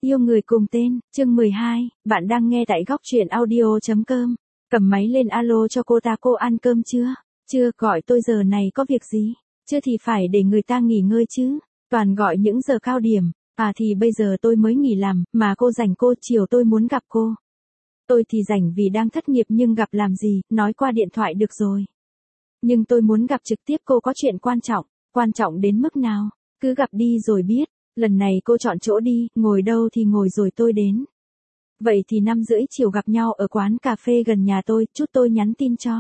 Yêu người cùng tên, chương 12, bạn đang nghe tại góc truyện audio.com. Cầm máy lên alo cho cô ta, cô ăn cơm chưa? Chưa, gọi tôi giờ này có việc gì? Chưa thì phải để người ta nghỉ ngơi chứ. Toàn gọi những giờ cao điểm, thì bây giờ tôi mới nghỉ làm, mà cô rảnh, cô chiều tôi muốn gặp cô. Tôi thì rảnh vì đang thất nghiệp nhưng gặp làm gì, nói qua điện thoại được rồi. Nhưng tôi muốn gặp trực tiếp, cô có chuyện quan trọng đến mức nào? Cứ gặp đi rồi biết. Lần này cô chọn chỗ đi, ngồi đâu thì ngồi rồi tôi đến. Vậy thì 5:30 chiều gặp nhau ở quán cà phê gần nhà tôi, chút tôi nhắn tin cho.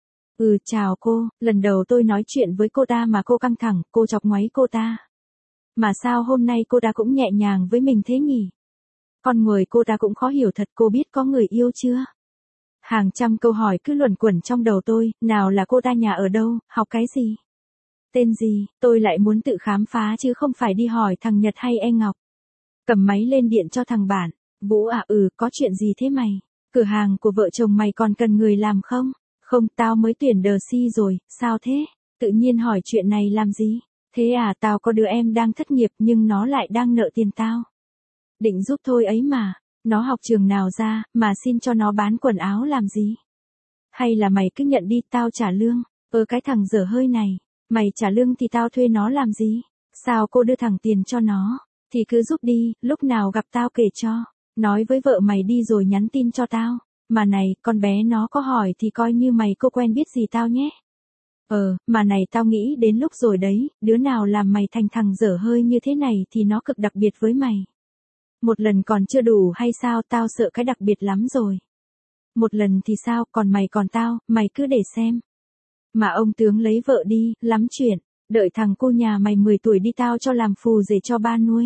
Chào cô, lần đầu tôi nói chuyện với cô ta mà cô căng thẳng, cô chọc ngoáy cô ta. Mà sao hôm nay cô ta cũng nhẹ nhàng với mình thế nhỉ? Con người cô ta cũng khó hiểu thật, cô biết có người yêu chưa? Hàng trăm câu hỏi cứ luẩn quẩn trong đầu tôi, nào là cô ta nhà ở đâu, học cái gì? Tên gì, tôi lại muốn tự khám phá chứ không phải đi hỏi thằng Nhật hay E Ngọc. Cầm máy lên điện cho thằng bạn. Vũ có chuyện gì thế mày? Cửa hàng của vợ chồng mày còn cần người làm không? Không, tao mới tuyển đờ si rồi, sao thế? Tự nhiên hỏi chuyện này làm gì? Thế tao có đứa em đang thất nghiệp nhưng nó lại đang nợ tiền tao. Định giúp thôi ấy mà, nó học trường nào ra, mà xin cho nó bán quần áo làm gì? Hay là mày cứ nhận đi, tao trả lương. Cái thằng dở hơi này. Mày trả lương thì tao thuê nó làm gì? Sao cô đưa thẳng tiền cho nó? Thì cứ giúp đi, lúc nào gặp tao kể cho. Nói với vợ mày đi rồi nhắn tin cho tao. Mà này, con bé nó có hỏi thì coi như mày cô quen biết gì tao nhé. Mà này, tao nghĩ đến lúc rồi đấy, đứa nào làm mày thành thằng dở hơi như thế này thì nó cực đặc biệt với mày. Một lần còn chưa đủ hay sao, tao sợ cái đặc biệt lắm rồi. Một lần thì sao, còn mày còn tao, mày cứ để xem. Mà ông tướng lấy vợ đi, lắm chuyện, đợi thằng cô nhà mày 10 tuổi đi tao cho làm phù rể cho ba nuôi.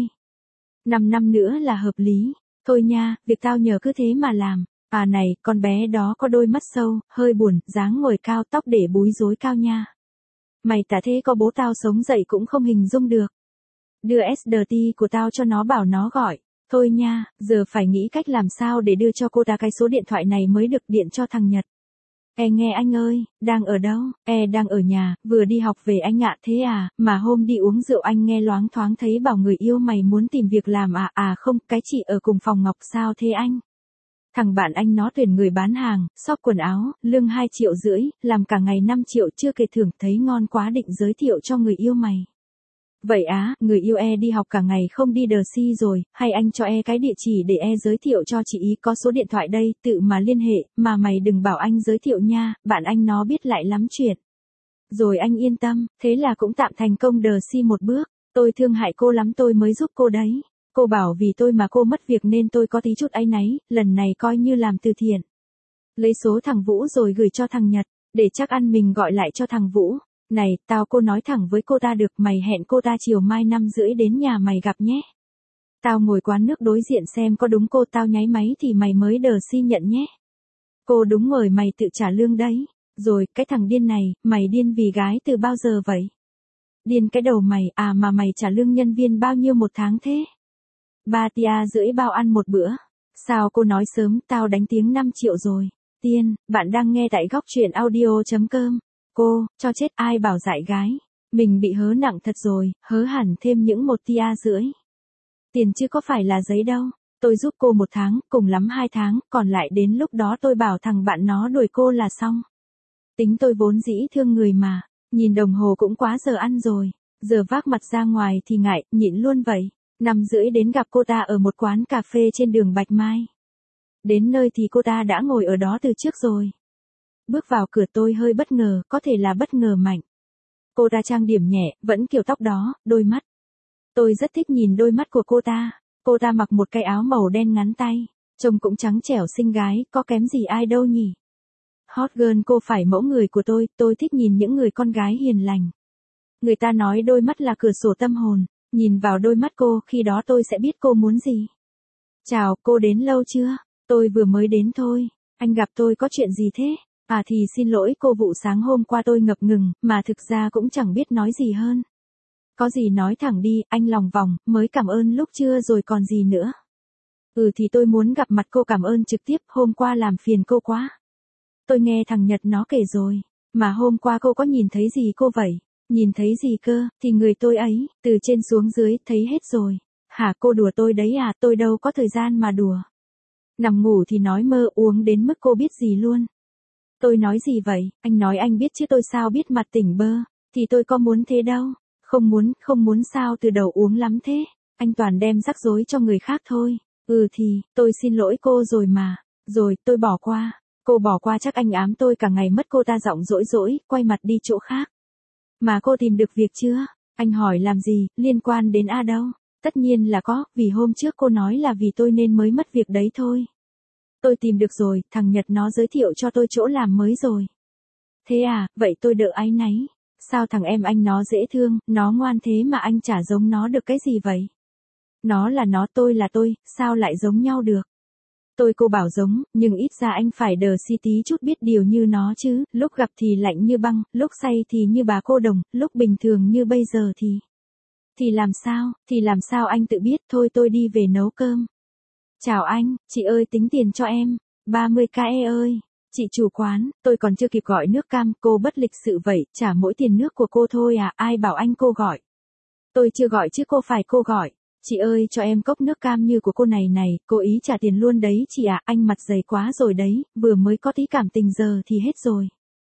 5 năm nữa là hợp lý, thôi nha, việc tao nhờ cứ thế mà làm. Này, con bé đó có đôi mắt sâu, hơi buồn, dáng ngồi cao, tóc để búi rối cao nha. Mày tả thế có bố tao sống dậy cũng không hình dung được. Đưa SDT của tao cho nó, bảo nó gọi. Thôi nha, giờ phải nghĩ cách làm sao để đưa cho cô ta cái số điện thoại này mới được, điện cho thằng Nhật. Nghe anh ơi, đang ở đâu? Đang ở nhà, vừa đi học về anh ạ. Thế mà hôm đi uống rượu anh nghe loáng thoáng thấy bảo người yêu mày muốn tìm việc làm không, cái chị ở cùng phòng Ngọc. Sao thế anh? Thằng bạn anh nó tuyển người bán hàng, shop quần áo, lương 2,5 triệu, làm cả ngày 5 triệu chưa kể thưởng, thấy ngon quá định giới thiệu cho người yêu mày. Vậy người yêu đi học cả ngày không đi đờ si rồi, hay anh cho cái địa chỉ để giới thiệu cho chị ý, có số điện thoại đây, tự mà liên hệ, mà mày đừng bảo anh giới thiệu nha, bạn anh nó biết lại lắm chuyện. Rồi anh yên tâm, thế là cũng tạm thành công đờ si một bước, tôi thương hại cô lắm tôi mới giúp cô đấy. Cô bảo vì tôi mà cô mất việc nên tôi có tí chút áy náy, lần này coi như làm từ thiện. Lấy số thằng Vũ rồi gửi cho thằng Nhật, để chắc ăn mình gọi lại cho thằng Vũ. Này, cô nói thẳng với cô ta được, mày hẹn cô ta chiều mai 5:30 đến nhà mày gặp nhé. Tao ngồi quán nước đối diện xem có đúng cô, tao nháy máy thì mày mới đờ si nhận nhé. Cô đúng rồi, mày tự trả lương đấy. Rồi, cái thằng điên này, mày điên vì gái từ bao giờ vậy? Điên cái đầu mày, mà mày trả lương nhân viên bao nhiêu một tháng thế? 3,5 triệu bao ăn một bữa. Sao cô nói sớm, tao đánh tiếng 5 triệu rồi. Tiên, bạn đang nghe tại góc truyện audio.com. Cô, cho chết, ai bảo dại gái. Mình bị hớ nặng thật rồi, hớ hẳn thêm những 1,5 triệu. Tiền chứ có phải là giấy đâu. Tôi giúp cô 1 tháng, cùng lắm 2 tháng, còn lại đến lúc đó tôi bảo thằng bạn nó đuổi cô là xong. Tính tôi vốn dĩ thương người mà, nhìn đồng hồ cũng quá giờ ăn rồi. Giờ vác mặt ra ngoài thì ngại, nhịn luôn vậy. 5:30 đến gặp cô ta ở một quán cà phê trên đường Bạch Mai. Đến nơi thì cô ta đã ngồi ở đó từ trước rồi. Bước vào cửa tôi hơi bất ngờ, có thể là bất ngờ mạnh. Cô ta trang điểm nhẹ, vẫn kiểu tóc đó, đôi mắt. Tôi rất thích nhìn đôi mắt của cô ta. Cô ta mặc một cái áo màu đen ngắn tay, trông cũng trắng trẻo xinh gái, có kém gì ai đâu nhỉ. Hot girl, cô phải mẫu người của tôi thích nhìn những người con gái hiền lành. Người ta nói đôi mắt là cửa sổ tâm hồn, nhìn vào đôi mắt cô, khi đó tôi sẽ biết cô muốn gì. Chào, cô đến lâu chưa? Tôi vừa mới đến thôi. Anh gặp tôi có chuyện gì thế? Thì xin lỗi cô, vụ sáng hôm qua tôi ngập ngừng, mà thực ra cũng chẳng biết nói gì hơn. Có gì nói thẳng đi, anh lòng vòng, mới cảm ơn lúc trưa rồi còn gì nữa. Thì tôi muốn gặp mặt cô, cảm ơn trực tiếp, hôm qua làm phiền cô quá. Tôi nghe thằng Nhật nó kể rồi, mà hôm qua cô có nhìn thấy gì cô vậy? Nhìn thấy gì cơ, thì người tôi ấy, từ trên xuống dưới, thấy hết rồi. Hả, cô đùa tôi đấy à, tôi đâu có thời gian mà đùa. Nằm ngủ thì nói mơ, uống đến mức cô biết gì luôn. Tôi nói gì vậy, anh nói anh biết chứ tôi sao biết, mặt tỉnh bơ. Thì tôi có muốn thế đâu. Không muốn sao từ đầu uống lắm thế. Anh toàn đem rắc rối cho người khác thôi. Thì, tôi xin lỗi cô rồi mà. Rồi, tôi bỏ qua. Cô bỏ qua chắc anh ám tôi cả ngày mất, cô ta giọng dỗi dỗi, quay mặt đi chỗ khác. Mà cô tìm được việc chưa? Anh hỏi làm gì, liên quan đến A đâu? Tất nhiên là có, vì hôm trước cô nói là vì tôi nên mới mất việc đấy thôi. Tôi tìm được rồi, thằng Nhật nó giới thiệu cho tôi chỗ làm mới rồi. Thế à, vậy tôi đỡ áy náy. Sao thằng em anh nó dễ thương, nó ngoan thế mà anh chả giống nó được cái gì vậy? Nó là nó, tôi là tôi, sao lại giống nhau được? Cô bảo giống, nhưng ít ra anh phải đờ si tí chút biết điều như nó chứ, lúc gặp thì lạnh như băng, lúc say thì như bà cô đồng, lúc bình thường như bây giờ thì... Thì làm sao anh tự biết, thôi tôi đi về nấu cơm. Chào anh, chị ơi tính tiền cho em, 30k ơi. Chị chủ quán, tôi còn chưa kịp gọi nước cam, cô bất lịch sự vậy, trả mỗi tiền nước của cô thôi à, ai bảo anh cô gọi. Tôi chưa gọi chứ cô phải cô gọi. Chị ơi cho em cốc nước cam như của cô này này, cô ý trả tiền luôn đấy chị ạ, anh mặt dày quá rồi đấy, vừa mới có tí cảm tình giờ thì hết rồi.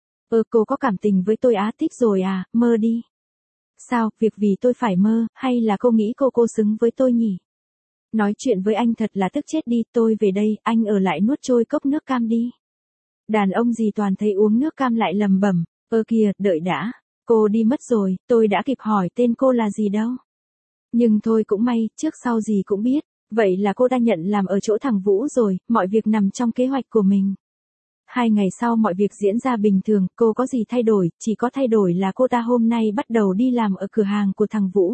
Cô có cảm tình với tôi á, thích rồi à, mơ đi. Sao, việc vì tôi phải mơ, hay là cô nghĩ cô xứng với tôi nhỉ? Nói chuyện với anh thật là tức chết đi, tôi về đây, anh ở lại nuốt trôi cốc nước cam đi. Đàn ông gì toàn thấy uống nước cam lại lầm bẩm, kìa, đợi đã, cô đi mất rồi, tôi đã kịp hỏi tên cô là gì đâu. Nhưng thôi cũng may, trước sau gì cũng biết, vậy là cô đã nhận làm ở chỗ thằng Vũ rồi, mọi việc nằm trong kế hoạch của mình. 2 ngày sau mọi việc diễn ra bình thường, cô có gì thay đổi, chỉ có thay đổi là cô ta hôm nay bắt đầu đi làm ở cửa hàng của thằng Vũ.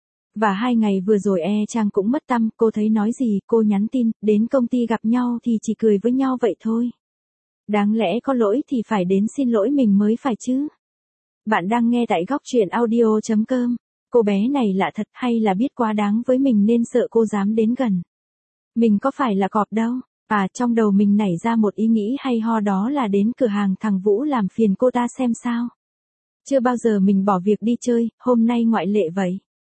Và 2 ngày vừa rồi Trang cũng mất tăm, cô thấy nói gì, cô nhắn tin, đến công ty gặp nhau thì chỉ cười với nhau vậy thôi. Đáng lẽ có lỗi thì phải đến xin lỗi mình mới phải chứ. Bạn đang nghe tại góc truyện audio.com. Cô bé này lạ thật, hay là biết quá đáng với mình nên sợ cô dám đến gần. Mình có phải là cọp đâu. Trong đầu mình nảy ra một ý nghĩ hay ho, đó là đến cửa hàng thằng Vũ làm phiền cô ta xem sao. Chưa bao giờ mình bỏ việc đi chơi, hôm nay ngoại lệ vậy.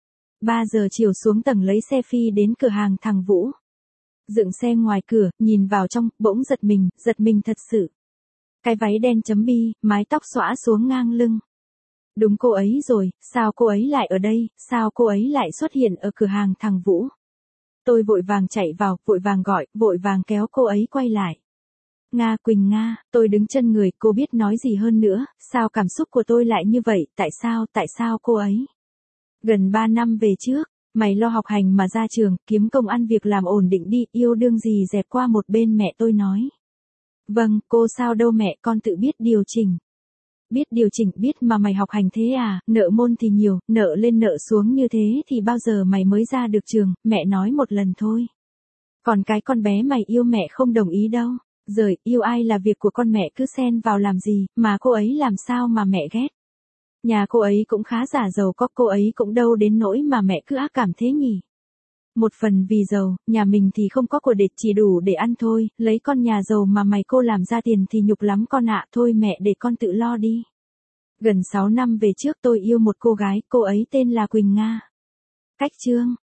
3 giờ chiều xuống tầng lấy xe phi đến cửa hàng thằng Vũ. Dựng xe ngoài cửa, nhìn vào trong, bỗng giật mình thật sự. Cái váy đen chấm bi, mái tóc xõa xuống ngang lưng. Đúng cô ấy rồi, sao cô ấy lại ở đây, sao cô ấy lại xuất hiện ở cửa hàng thằng Vũ. Tôi vội vàng chạy vào, vội vàng gọi, vội vàng kéo cô ấy quay lại. Nga, Quỳnh Nga, tôi đứng chân người, cô biết nói gì hơn nữa, sao cảm xúc của tôi lại như vậy, tại sao cô ấy. Gần 3 năm về trước, mày lo học hành mà ra trường, kiếm công ăn việc làm ổn định đi, yêu đương gì dẹp qua một bên, mẹ tôi nói. Vâng, cô sao đâu mẹ, con tự biết điều chỉnh. Biết điều chỉnh, biết mà mày học hành thế à, nợ môn thì nhiều, nợ lên nợ xuống như thế thì bao giờ mày mới ra được trường, mẹ nói một lần thôi. Còn cái con bé mày yêu mẹ không đồng ý đâu. Rồi, yêu ai là việc của con, mẹ cứ xen vào làm gì, mà cô ấy làm sao mà mẹ ghét. Nhà cô ấy cũng khá giả giàu có, cô ấy cũng đâu đến nỗi mà mẹ cứ ác cảm thế nhỉ. Một phần vì giàu, nhà mình thì không có của để chỉ đủ để ăn thôi, lấy con nhà giàu mà mày cô làm ra tiền thì nhục lắm con ạ, thôi mẹ để con tự lo đi. Gần 6 năm về trước tôi yêu một cô gái, cô ấy tên là Quỳnh Nga. Cách chương